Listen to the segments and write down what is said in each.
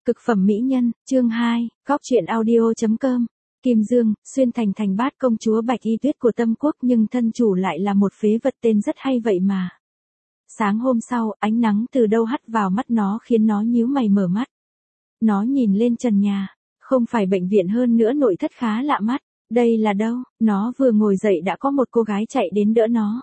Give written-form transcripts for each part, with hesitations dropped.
Cực phẩm mỹ nhân, chương 2, góc truyện audio.com. Kim Dương, xuyên thành thành bát công chúa Bạch Y Tuyết của Tâm Quốc nhưng thân chủ lại là một phế vật tên rất hay vậy mà. Sáng hôm sau, ánh nắng từ đâu hắt vào mắt nó khiến nó nhíu mày mở mắt. Nó nhìn lên trần nhà, không phải bệnh viện hơn nữa nội thất khá lạ mắt, đây là đâu, nó vừa ngồi dậy đã có một cô gái chạy đến đỡ nó.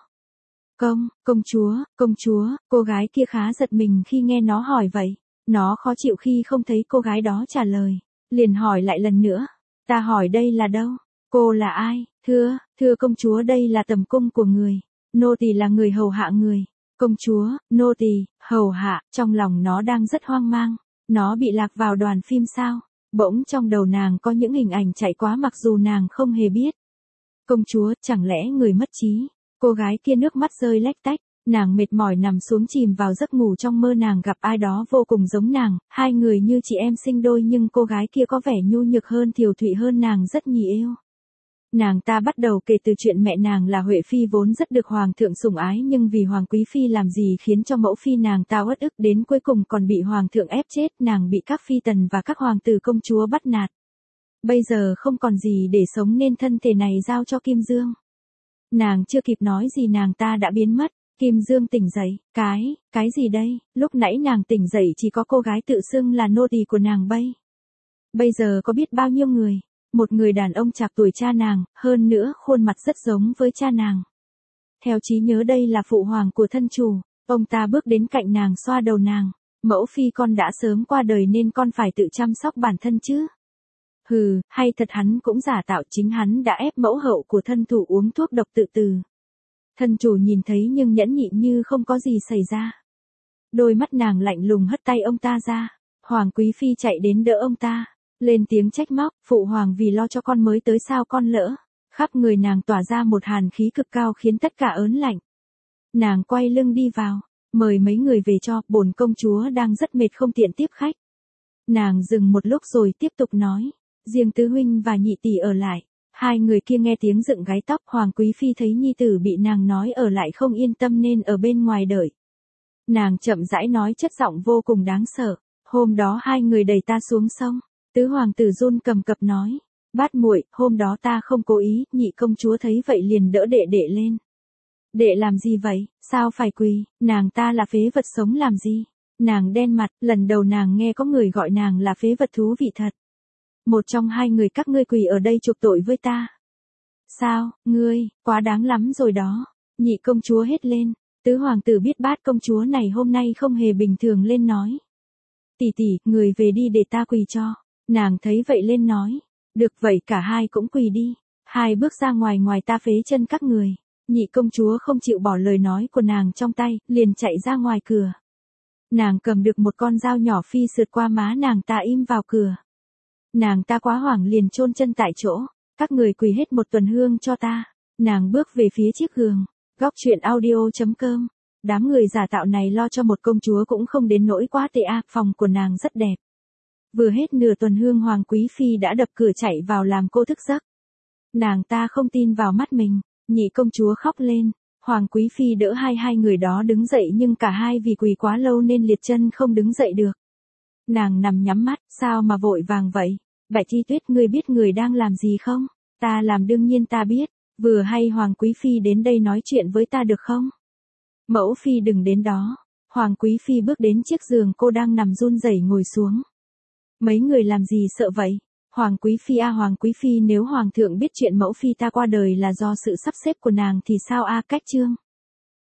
Công chúa, cô gái kia khá giật mình khi nghe nó hỏi vậy. Nó khó chịu khi không thấy cô gái đó trả lời, liền hỏi lại lần nữa, ta hỏi đây là đâu, cô là ai, thưa công chúa đây là tầm cung của người, nô tỳ là người hầu hạ người, công chúa, nô tỳ, hầu hạ, trong lòng nó đang rất hoang mang, nó bị lạc vào đoàn phim sao, bỗng trong đầu nàng có những hình ảnh chạy qua mặc dù nàng không hề biết. Công chúa, chẳng lẽ người mất trí, cô gái kia nước mắt rơi lách tách. Nàng mệt mỏi nằm xuống chìm vào giấc ngủ trong mơ nàng gặp ai đó vô cùng giống nàng, hai người như chị em sinh đôi nhưng cô gái kia có vẻ nhu nhược hơn Thiều Thụy hơn nàng rất nhì yêu. Nàng ta bắt đầu kể từ chuyện mẹ nàng là Huệ Phi vốn rất được Hoàng thượng sủng ái nhưng vì Hoàng Quý Phi làm gì khiến cho mẫu phi nàng ta uất ức đến cuối cùng còn bị Hoàng thượng ép chết, nàng bị các phi tần và các hoàng tử công chúa bắt nạt. Bây giờ không còn gì để sống nên thân thể này giao cho Kim Dương. Nàng chưa kịp nói gì nàng ta đã biến mất. Kim Dương tỉnh dậy, cái gì đây, lúc nãy nàng tỉnh dậy chỉ có cô gái tự xưng là nô tỳ của nàng bây giờ có biết bao nhiêu người, một người đàn ông chạc tuổi cha nàng, hơn nữa khuôn mặt rất giống với cha nàng. Theo trí nhớ đây là phụ hoàng của thân chủ, ông ta bước đến cạnh nàng xoa đầu nàng, mẫu phi con đã sớm qua đời nên con phải tự chăm sóc bản thân chứ. Hừ, hay thật hắn cũng giả tạo chính hắn đã ép mẫu hậu của thân thủ uống thuốc độc tự tử. Thân chủ nhìn thấy nhưng nhẫn nhịn như không có gì xảy ra. Đôi mắt nàng lạnh lùng hất tay ông ta ra. Hoàng Quý Phi chạy đến đỡ ông ta. Lên tiếng trách móc, phụ hoàng vì lo cho con mới tới sao con lỡ. Khắp người nàng tỏa ra một hàn khí cực cao khiến tất cả ớn lạnh. Nàng quay lưng đi vào. Mời mấy người về cho, bổn công chúa đang rất mệt không tiện tiếp khách. Nàng dừng một lúc rồi tiếp tục nói. Riêng tứ huynh và nhị tỷ ở lại. Hai người kia nghe tiếng dựng gáy tóc, Hoàng Quý Phi thấy nhi tử bị nàng nói ở lại không yên tâm nên ở bên ngoài đợi. Nàng chậm rãi nói chất giọng vô cùng đáng sợ, hôm đó hai người đẩy ta xuống sông, tứ hoàng tử run cầm cập nói, bát muội, hôm đó ta không cố ý, nhị công chúa thấy vậy liền đỡ đệ lên. Đệ làm gì vậy, sao phải quỳ, nàng ta là phế vật sống làm gì, nàng đen mặt, lần đầu nàng nghe có người gọi nàng là phế vật thú vị thật. Một trong hai người các ngươi quỳ ở đây chuộc tội với ta. Sao, ngươi, quá đáng lắm rồi đó. Nhị công chúa hét lên, tứ hoàng tử biết bát công chúa này hôm nay không hề bình thường lên nói. Tỷ tỷ, người về đi để ta quỳ cho. Nàng thấy vậy lên nói, được vậy cả hai cũng quỳ đi. Hai bước ra ngoài ta phế chân các người. Nhị công chúa không chịu bỏ lời nói của nàng trong tay, liền chạy ra ngoài cửa. Nàng cầm được một con dao nhỏ phi sượt qua má nàng ta im vào cửa. Nàng ta quá hoảng liền chôn chân tại chỗ, các người quỳ hết một tuần hương cho ta. Nàng bước về phía chiếc giường, góc truyện audio.com. Đám người giả tạo này lo cho một công chúa cũng không đến nỗi quá tệ à, phòng của nàng rất đẹp. Vừa hết nửa tuần hương Hoàng Quý Phi đã đập cửa chạy vào làm cô thức giấc. Nàng ta không tin vào mắt mình, nhị công chúa khóc lên, Hoàng Quý Phi đỡ hai người đó đứng dậy nhưng cả hai vì quỳ quá lâu nên liệt chân không đứng dậy được. Nàng nằm nhắm mắt, sao mà vội vàng vậy? Bạch Y Tuyết, ngươi biết người đang làm gì không? Ta làm đương nhiên ta biết, vừa hay Hoàng Quý Phi đến đây nói chuyện với ta được không? Mẫu Phi đừng đến đó. Hoàng Quý Phi bước đến chiếc giường cô đang nằm run rẩy ngồi xuống. Mấy người làm gì sợ vậy? Hoàng Quý Phi à, Hoàng Quý Phi, nếu Hoàng thượng biết chuyện mẫu Phi ta qua đời là do sự sắp xếp của nàng thì sao a? Cách chương